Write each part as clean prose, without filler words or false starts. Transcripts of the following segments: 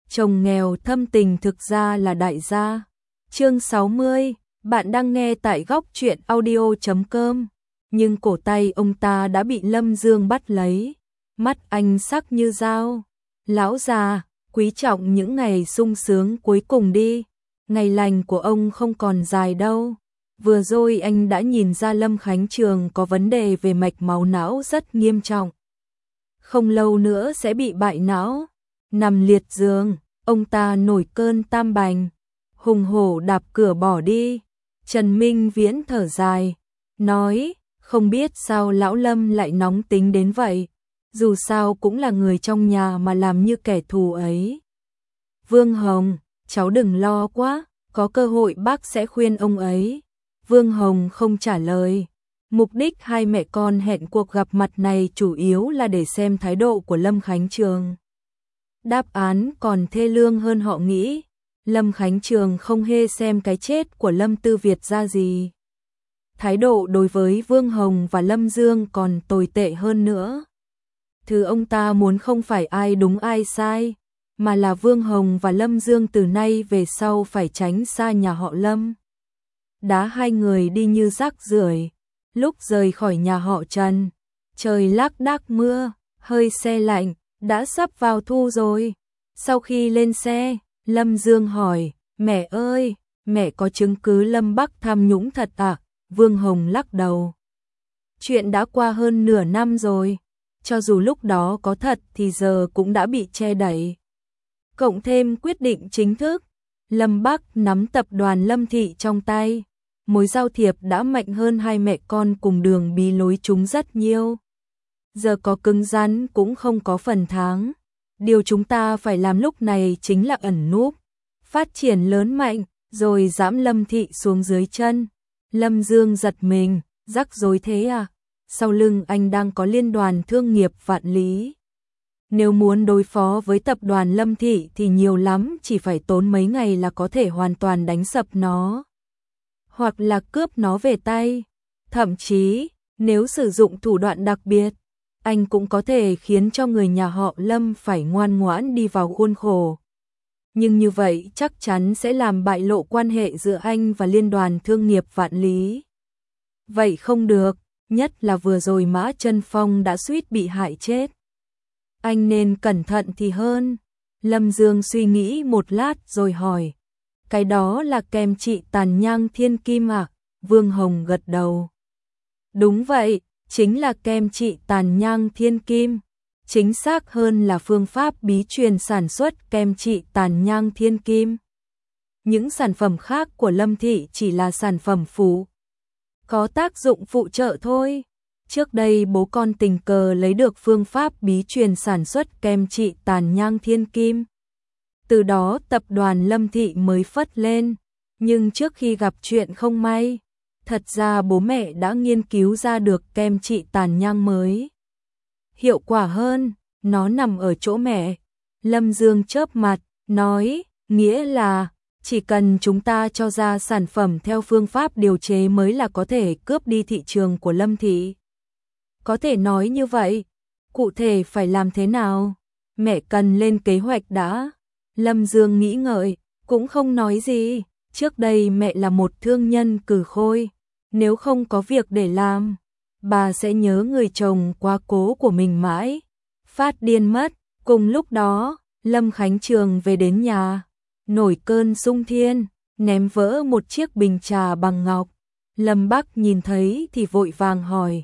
chồng nghèo thâm tình thực ra là đại gia. Chương 60, bạn đang nghe tại góc truyện audio.com. Nhưng cổ tay ông ta đã bị Lâm Dương bắt lấy, mắt anh sắc như dao. Lão già, quý trọng những ngày sung sướng cuối cùng đi, ngày lành của ông không còn dài đâu. Vừa rồi anh đã nhìn ra Lâm Khánh Trường có vấn đề về mạch máu não rất nghiêm trọng. Không lâu nữa sẽ bị bại não. Nằm liệt giường, ông ta nổi cơn tam bành, hùng hổ đạp cửa bỏ đi. Trần Minh Viễn thở dài, nói, không biết sao lão Lâm lại nóng tính đến vậy, dù sao cũng là người trong nhà mà làm như kẻ thù ấy. Vương Hồng, cháu đừng lo quá, có cơ hội bác sẽ khuyên ông ấy. Vương Hồng không trả lời. Mục đích hai mẹ con hẹn cuộc gặp mặt này chủ yếu là để xem thái độ của Lâm Khánh Trường. Đáp án còn thê lương hơn họ nghĩ. Lâm Khánh Trường không hề xem cái chết của Lâm Tư Việt ra gì. Thái độ đối với Vương Hồng và Lâm Dương còn tồi tệ hơn nữa. Thứ ông ta muốn không phải ai đúng ai sai, mà là Vương Hồng và Lâm Dương từ nay về sau phải tránh xa nhà họ Lâm. Đá hai người đi như rác rưởi. Lúc rời khỏi nhà họ Trần, trời lác đác mưa, hơi se lạnh, đã sắp vào thu rồi. Sau khi lên xe, Lâm Dương hỏi, mẹ ơi, mẹ có chứng cứ Lâm Bắc tham nhũng thật à? Vương Hồng lắc đầu. Chuyện đã qua hơn nửa năm rồi, cho dù lúc đó có thật thì giờ cũng đã bị che đậy. Cộng thêm quyết định chính thức, Lâm Bắc nắm tập đoàn Lâm Thị trong tay. Mối giao thiệp đã mạnh hơn hai mẹ con cùng đường bí lối chúng rất nhiều. Giờ có cứng rắn cũng không có phần thắng. Điều chúng ta phải làm lúc này chính là ẩn núp, phát triển lớn mạnh, rồi giẫm Lâm Thị xuống dưới chân. Lâm Dương giật mình, rắc rối thế à? Sau lưng anh đang có liên đoàn thương nghiệp Vạn Lý. Nếu muốn đối phó với tập đoàn Lâm Thị thì nhiều lắm, chỉ phải tốn mấy ngày là có thể hoàn toàn đánh sập nó. Hoặc là cướp nó về tay. Thậm chí, nếu sử dụng thủ đoạn đặc biệt, anh cũng có thể khiến cho người nhà họ Lâm phải ngoan ngoãn đi vào khuôn khổ. Nhưng như vậy chắc chắn sẽ làm bại lộ quan hệ giữa anh và liên đoàn thương nghiệp Vạn Lý. Vậy không được, nhất là vừa rồi Mã Chân Phong đã suýt bị hại chết. Anh nên cẩn thận thì hơn. Lâm Dương suy nghĩ một lát rồi hỏi, cái đó là kem trị tàn nhang thiên kim à? Vương Hồng gật đầu. Đúng vậy, chính là kem trị tàn nhang thiên kim. Chính xác hơn là phương pháp bí truyền sản xuất kem trị tàn nhang thiên kim. Những sản phẩm khác của Lâm Thị chỉ là sản phẩm phụ, có tác dụng phụ trợ thôi. Trước đây bố con tình cờ lấy được phương pháp bí truyền sản xuất kem trị tàn nhang thiên kim. Từ đó tập đoàn Lâm Thị mới phất lên. Nhưng trước khi gặp chuyện không may, thật ra bố mẹ đã nghiên cứu ra được kem trị tàn nhang mới. Hiệu quả hơn, nó nằm ở chỗ mẹ. Lâm Dương chớp mặt, nói, nghĩa là chỉ cần chúng ta cho ra sản phẩm theo phương pháp điều chế mới là có thể cướp đi thị trường của Lâm Thị. Có thể nói như vậy, cụ thể phải làm thế nào? Mẹ cần lên kế hoạch đã. Lâm Dương nghĩ ngợi, cũng không nói gì. Trước đây mẹ là một thương nhân cừ khôi, nếu không có việc để làm, bà sẽ nhớ người chồng quá cố của mình mãi, phát điên mất. Cùng lúc đó, Lâm Khánh Trường về đến nhà, nổi cơn xung thiên, ném vỡ một chiếc bình trà bằng ngọc. Lâm Bắc nhìn thấy thì vội vàng hỏi,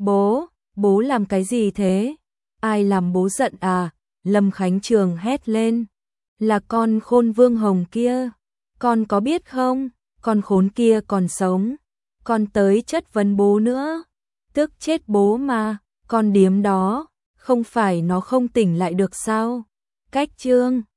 bố làm cái gì thế? Ai làm bố giận à? Lâm Khánh Trường hét lên, là con khôn Vương Hồng kia. Con có biết không, con khốn kia còn sống, con tới chất vấn bố nữa. Tức chết bố mà, con điếm đó, không phải nó không tỉnh lại được sao? Cách trương,